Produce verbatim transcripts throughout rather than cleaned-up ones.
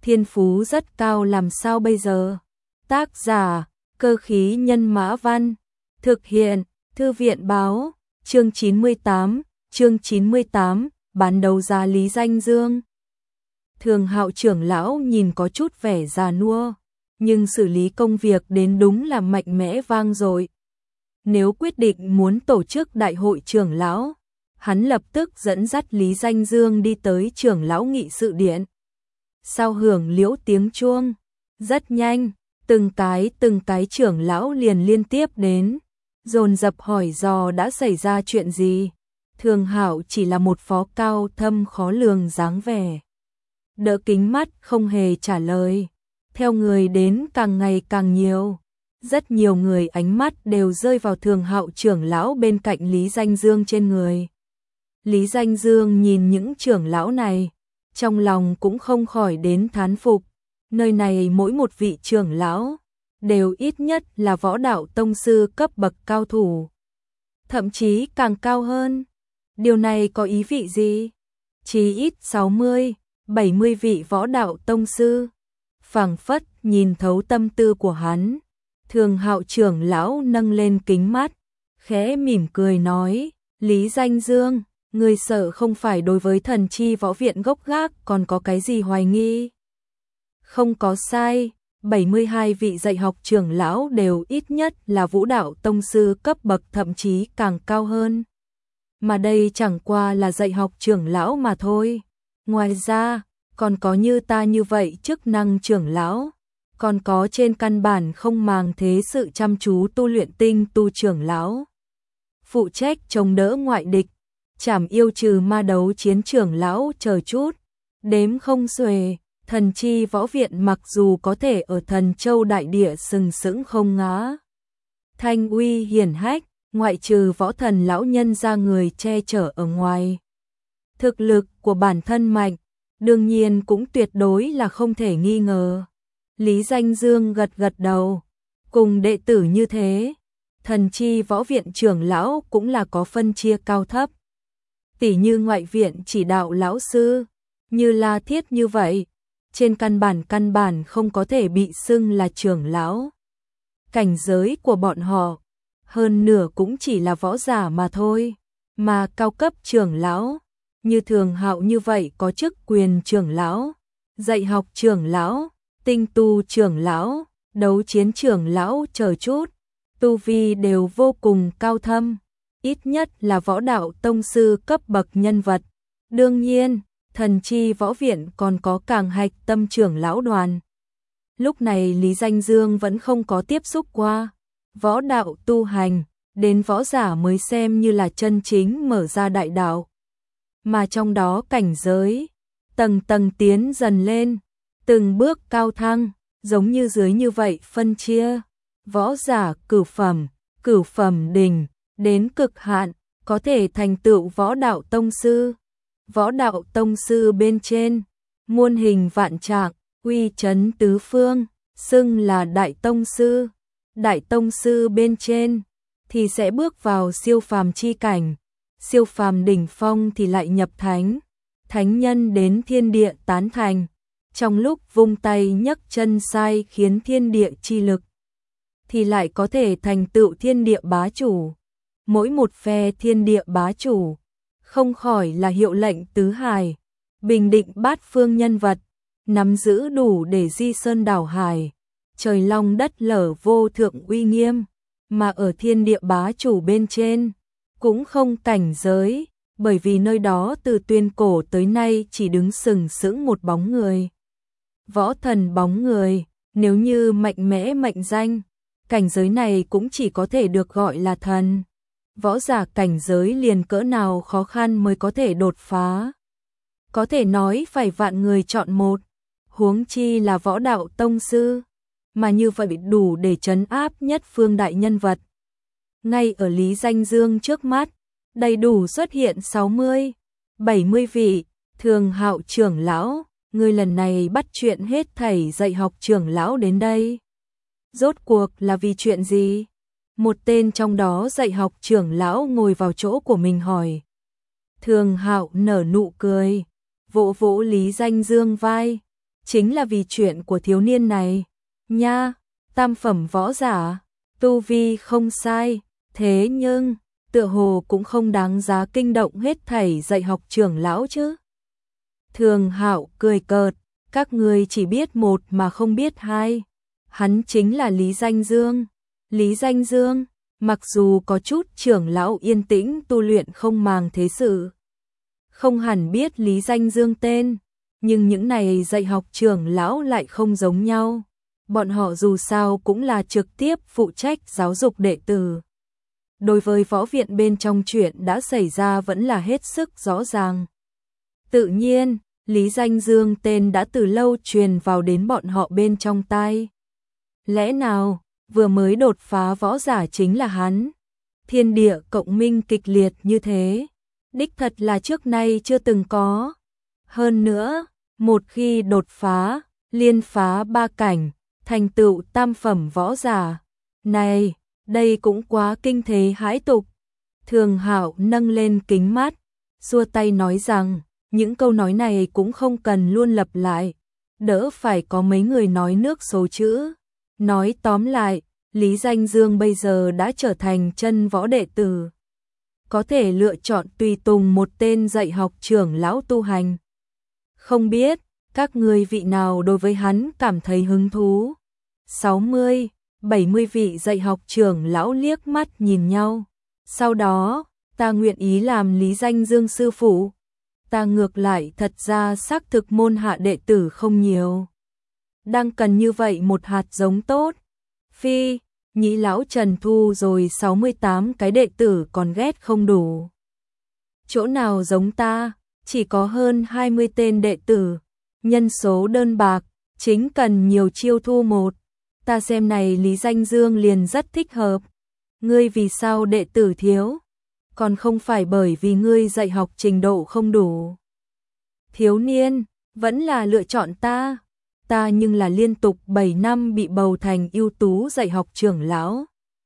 thiên phú rất cao làm sao bây giờ? Tác giả, Cơ khí nhân mã văn, thực hiện, Thư viện báo, chương chín mươi tám, chương chín mươi tám, bán đấu giá Lý Danh Dương. Thường Hạo trưởng lão nhìn có chút vẻ già nua, nhưng xử lý công việc đến đúng là mạnh mẽ vang dội. Nếu quyết định muốn tổ chức đại hội trưởng lão, hắn lập tức dẫn dắt Lý Danh Dương đi tới trưởng lão nghị sự điện. Sau hưởng liễu tiếng chuông, rất nhanh, từng cái từng cái trưởng lão liền liên tiếp đến, dồn dập hỏi dò đã xảy ra chuyện gì. Thường Hạo chỉ là một phó cao thâm khó lường dáng vẻ, đỡ kính mắt không hề trả lời. Theo người đến càng ngày càng nhiều, rất nhiều người ánh mắt đều rơi vào Thường Hạo trưởng lão bên cạnh Lý Danh Dương trên người. Lý Danh Dương nhìn những trưởng lão này, trong lòng cũng không khỏi đến thán phục. Nơi này mỗi một vị trưởng lão đều ít nhất là võ đạo tông sư cấp bậc cao thủ, thậm chí càng cao hơn. Điều này có ý vị gì? Chí ít sáu mươi, bảy mươi vị võ đạo tông sư. Phảng phất nhìn thấu tâm tư của hắn, Thường Hạo trưởng lão nâng lên kính mắt, khẽ mỉm cười nói, Lý Danh Dương, ngươi sợ không phải đối với thần chi võ viện gốc gác còn có cái gì hoài nghi? Không có sai, bảy mươi hai vị dạy học trưởng lão đều ít nhất là vũ đạo tông sư cấp bậc thậm chí càng cao hơn. Mà đây chẳng qua là dạy học trưởng lão mà thôi. Ngoài ra, còn có như ta như vậy chức năng trưởng lão, còn có trên căn bản không màng thế sự chăm chú tu luyện tinh tu trưởng lão, phụ trách chống đỡ ngoại địch, trảm yêu trừ ma đấu chiến trưởng lão chờ chút, đếm không xuể. Thần chi võ viện mặc dù có thể ở Thần Châu đại địa sừng sững không ngã, thanh uy hiển hách, ngoại trừ võ thần lão nhân ra người che chở ở ngoài, thực lực của bản thân mạnh, đương nhiên cũng tuyệt đối là không thể nghi ngờ. Lý Danh Dương gật gật đầu, cùng đệ tử như thế, thần chi võ viện trưởng lão cũng là có phân chia cao thấp. Tỷ như ngoại viện chỉ đạo lão sư, như La Thiết như vậy, trên căn bản căn bản không có thể bị xưng là trưởng lão. Cảnh giới của bọn họ, hơn nửa cũng chỉ là võ giả mà thôi, mà cao cấp trưởng lão, như Thường Hạo như vậy có chức quyền trưởng lão, dạy học trưởng lão, tinh tu trưởng lão, đấu chiến trưởng lão chờ chút, tu vi đều vô cùng cao thâm, ít nhất là võ đạo tông sư cấp bậc nhân vật. Đương nhiên, thần chi võ viện còn có càng hạch tâm trưởng lão đoàn. Lúc này Lý Danh Dương vẫn không có tiếp xúc qua võ đạo tu hành, đến võ giả mới xem như là chân chính mở ra đại đạo. Mà trong đó cảnh giới, tầng tầng tiến dần lên, từng bước cao thăng, giống như dưới như vậy phân chia. Võ giả cửu phẩm, cửu phẩm đỉnh, đến cực hạn, có thể thành tựu võ đạo tông sư. Võ đạo tông sư bên trên, muôn hình vạn trạng, uy chấn tứ phương, xưng là đại tông sư. Đại tông sư bên trên thì sẽ bước vào siêu phàm chi cảnh, siêu phàm đỉnh phong thì lại nhập thánh, thánh nhân đến thiên địa tán thành, trong lúc vung tay nhấc chân sai khiến thiên địa chi lực thì lại có thể thành tựu thiên địa bá chủ. Mỗi một phe thiên địa bá chủ không khỏi là hiệu lệnh tứ hải, bình định bát phương nhân vật, nắm giữ đủ để di sơn đảo hải, trời long đất lở vô thượng uy nghiêm. Mà ở thiên địa bá chủ bên trên cũng không cảnh giới, bởi vì nơi đó từ tuyên cổ tới nay chỉ đứng sừng sững một bóng người. Võ thần bóng người, nếu như mạnh mẽ mệnh danh, cảnh giới này cũng chỉ có thể được gọi là thần. Võ giả cảnh giới liền cỡ nào khó khăn mới có thể đột phá. Có thể nói phải vạn người chọn một, huống chi là võ đạo tông sư, mà như vậy đủ để trấn áp nhất phương đại nhân vật. Ngay ở Lý Danh Dương trước mắt, đầy đủ xuất hiện sáu mươi, bảy mươi vị. Thường Hạo trưởng lão, người lần này bắt chuyện hết thảy dạy học trưởng lão đến đây, rốt cuộc là vì chuyện gì? Một tên trong đó dạy học trưởng lão ngồi vào chỗ của mình hỏi. Thường Hạo nở nụ cười, vỗ vỗ Lý Danh Dương vai, chính là vì chuyện của thiếu niên này. Nha, tam phẩm võ giả, tu vi không sai, thế nhưng, tựa hồ cũng không đáng giá kinh động hết thảy dạy học trưởng lão chứ. Thường Hạo cười cợt, các người chỉ biết một mà không biết hai. Hắn chính là Lý Danh Dương. Lý Danh Dương, mặc dù có chút trưởng lão yên tĩnh tu luyện không màng thế sự, không hẳn biết Lý Danh Dương tên, nhưng những này dạy học trưởng lão lại không giống nhau. Bọn họ dù sao cũng là trực tiếp phụ trách giáo dục đệ tử. Đối với võ viện bên trong chuyện đã xảy ra vẫn là hết sức rõ ràng. Tự nhiên, Lý Danh Dương tên đã từ lâu truyền vào đến bọn họ bên trong tai. Lẽ nào, vừa mới đột phá võ giả chính là hắn? Thiên địa cộng minh kịch liệt như thế, đích thật là trước nay chưa từng có. Hơn nữa, một khi đột phá, liên phá ba cảnh, thành tựu tam phẩm võ giả. Này, đây cũng quá kinh thế hãi tục. Thường Hạo nâng lên kính mắt, xua tay nói rằng, những câu nói này cũng không cần luôn lặp lại, đỡ phải có mấy người nói nước số chữ. Nói tóm lại, Lý Danh Dương bây giờ đã trở thành chân võ đệ tử, có thể lựa chọn tùy tùng một tên dạy học trưởng lão tu hành. Không biết, các người vị nào đối với hắn cảm thấy hứng thú? sáu mươi, bảy mươi vị dạy học trưởng lão liếc mắt nhìn nhau. Sau đó, ta nguyện ý làm Lý Danh Dương sư phụ. Ta ngược lại thật ra xác thực môn hạ đệ tử không nhiều. Đang cần như vậy một hạt giống tốt. Phi, nhĩ lão Trần thu rồi sáu mươi tám cái đệ tử còn ghét không đủ. Chỗ nào giống ta, chỉ có hơn hai mươi tên đệ tử. Nhân số đơn bạc, chính cần nhiều chiêu thu một. Ta xem này Lý Danh Dương liền rất thích hợp. Ngươi vì sao đệ tử thiếu? Còn không phải bởi vì ngươi dạy học trình độ không đủ. Thiếu niên, vẫn là lựa chọn ta. Ta nhưng là liên tục bảy năm bị bầu thành ưu tú dạy học trưởng lão.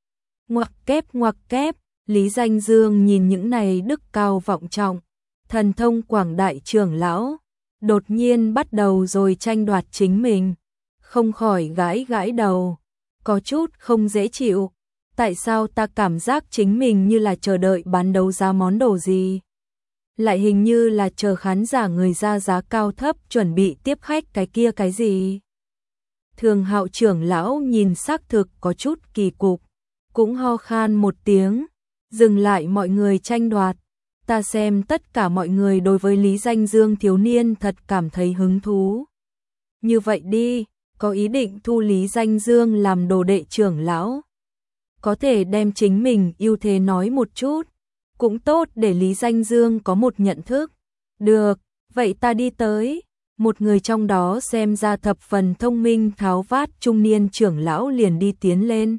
Ngoặc kép ngoặc kép, Lý Danh Dương nhìn những này đức cao vọng trọng, thần thông quảng đại trưởng lão, đột nhiên bắt đầu rồi tranh đoạt chính mình, không khỏi gãi gãi đầu, có chút không dễ chịu. Tại sao ta cảm giác chính mình như là chờ đợi bán đấu giá món đồ gì? Lại hình như là chờ khán giả người ra giá cao thấp chuẩn bị tiếp khách cái kia cái gì? Thường Hạo trưởng lão nhìn xác thực có chút kỳ cục, cũng ho khan một tiếng, dừng lại mọi người tranh đoạt. Ta xem tất cả mọi người đối với Lý Danh Dương thiếu niên thật cảm thấy hứng thú. Như vậy đi, có ý định thu Lý Danh Dương làm đồ đệ trưởng lão. Có thể đem chính mình ưu thế nói một chút, cũng tốt để Lý Danh Dương có một nhận thức. Được, vậy ta đi tới. Một người trong đó xem ra thập phần thông minh tháo vát trung niên trưởng lão liền đi tiến lên.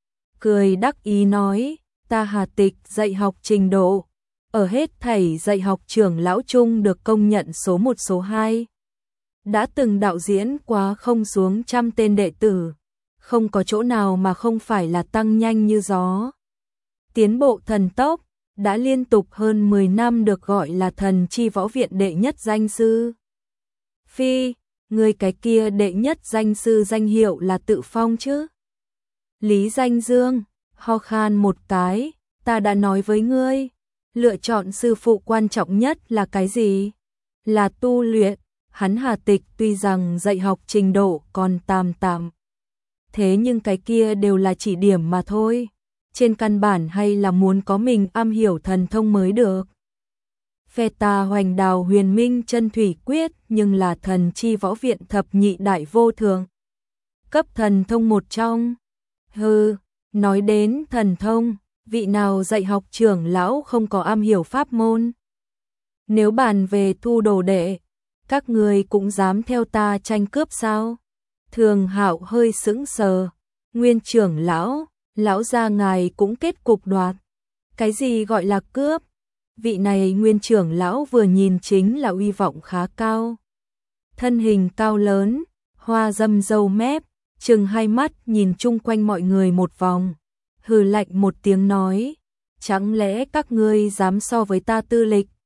Cười đắc ý nói, ta Hà Tịch dạy học trình độ, ở hết thảy dạy học trưởng lão chung được công nhận số một số hai. Đã từng đạo diễn quá không xuống trăm tên đệ tử, không có chỗ nào mà không phải là tăng nhanh như gió. Tiến bộ thần tốc, đã liên tục hơn mười năm được gọi là thần chi võ viện đệ nhất danh sư. Phi, người cái kia đệ nhất danh sư danh hiệu là tự phong chứ? Lý Danh Dương, ho khan một cái, ta đã nói với ngươi, lựa chọn sư phụ quan trọng nhất là cái gì? Là tu luyện. Hắn Hà Tịch tuy rằng dạy học trình độ còn tạm tạm, thế nhưng cái kia đều là chỉ điểm mà thôi. Trên căn bản hay là muốn có mình am hiểu thần thông mới được. Phe ta Hoành Đào Huyền Minh Chân Thủy Quyết nhưng là thần chi võ viện thập nhị đại vô thượng. Cấp thần thông một trong. Hừ, nói đến thần thông, vị nào dạy học trưởng lão không có am hiểu pháp môn? Nếu bàn về thu đồ đệ, các người cũng dám theo ta tranh cướp sao? Thường Hạo hơi sững sờ. Nguyên trưởng lão, lão gia ngài cũng kết cục đoạt. Cái gì gọi là cướp? Vị này nguyên trưởng lão vừa nhìn chính là uy vọng khá cao. Thân hình cao lớn, hoa râm râu mép, trừng hai mắt nhìn chung quanh mọi người một vòng. Hừ lạnh một tiếng nói, chẳng lẽ các ngươi dám so với ta tư lịch?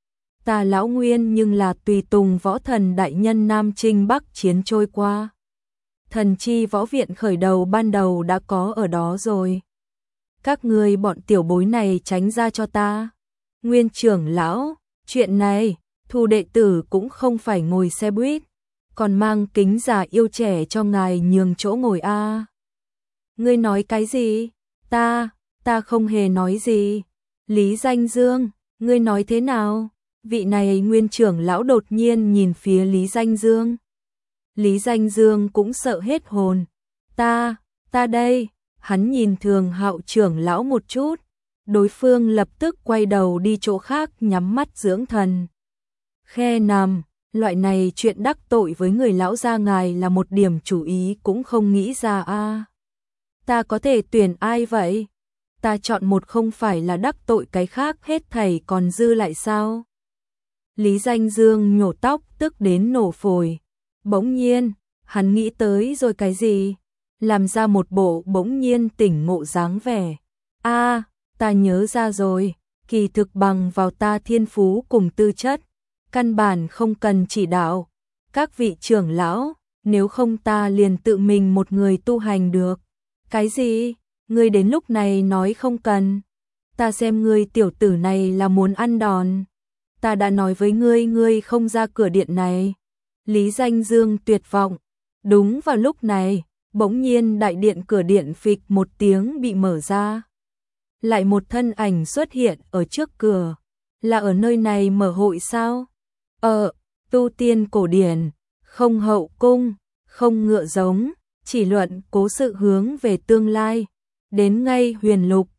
Ta lão Nguyên nhưng là tùy tùng võ thần đại nhân Nam Trinh Bắc chiến trôi qua. Thần chi võ viện khởi đầu ban đầu đã có ở đó rồi. Các ngươi bọn tiểu bối này tránh ra cho ta. Nguyên trưởng lão, chuyện này, Thu đệ tử cũng không phải ngồi xe buýt, còn mang kính già yêu trẻ cho ngài nhường chỗ ngồi a. À. Ngươi nói cái gì? Ta, ta không hề nói gì. Lý Danh Dương, ngươi nói thế nào? Vị này nguyên trưởng lão đột nhiên nhìn phía Lý Danh Dương. Lý Danh Dương cũng sợ hết hồn. Ta, ta đây, hắn nhìn Thường Hạo trưởng lão một chút. Đối phương lập tức quay đầu đi chỗ khác nhắm mắt dưỡng thần. Khe nằm, loại này chuyện đắc tội với người lão gia ngài là một điểm chủ ý cũng không nghĩ ra a. À. Ta có thể tuyển ai vậy? Ta chọn một không phải là đắc tội cái khác hết thảy còn dư lại sao? Lý Danh Dương nhổ tóc tức đến nổ phổi. Bỗng nhiên, hắn nghĩ tới rồi cái gì? Làm ra một bộ bỗng nhiên tỉnh ngộ dáng vẻ. A, à, ta nhớ ra rồi, kỳ thực bằng vào ta thiên phú cùng tư chất, căn bản không cần chỉ đạo. Các vị trưởng lão, nếu không ta liền tự mình một người tu hành được. Cái gì? Ngươi đến lúc này nói không cần. Ta xem ngươi tiểu tử này là muốn ăn đòn. Ta đã nói với ngươi ngươi không ra cửa điện này. Lý Danh Dương tuyệt vọng. Đúng vào lúc này, bỗng nhiên đại điện cửa điện phịch một tiếng bị mở ra. Lại một thân ảnh xuất hiện ở trước cửa. Là ở nơi này mở hội sao? Ờ, tu tiên cổ điển, không hậu cung, không ngựa giống, chỉ luận cố sự hướng về tương lai. Đến ngay huyền lục,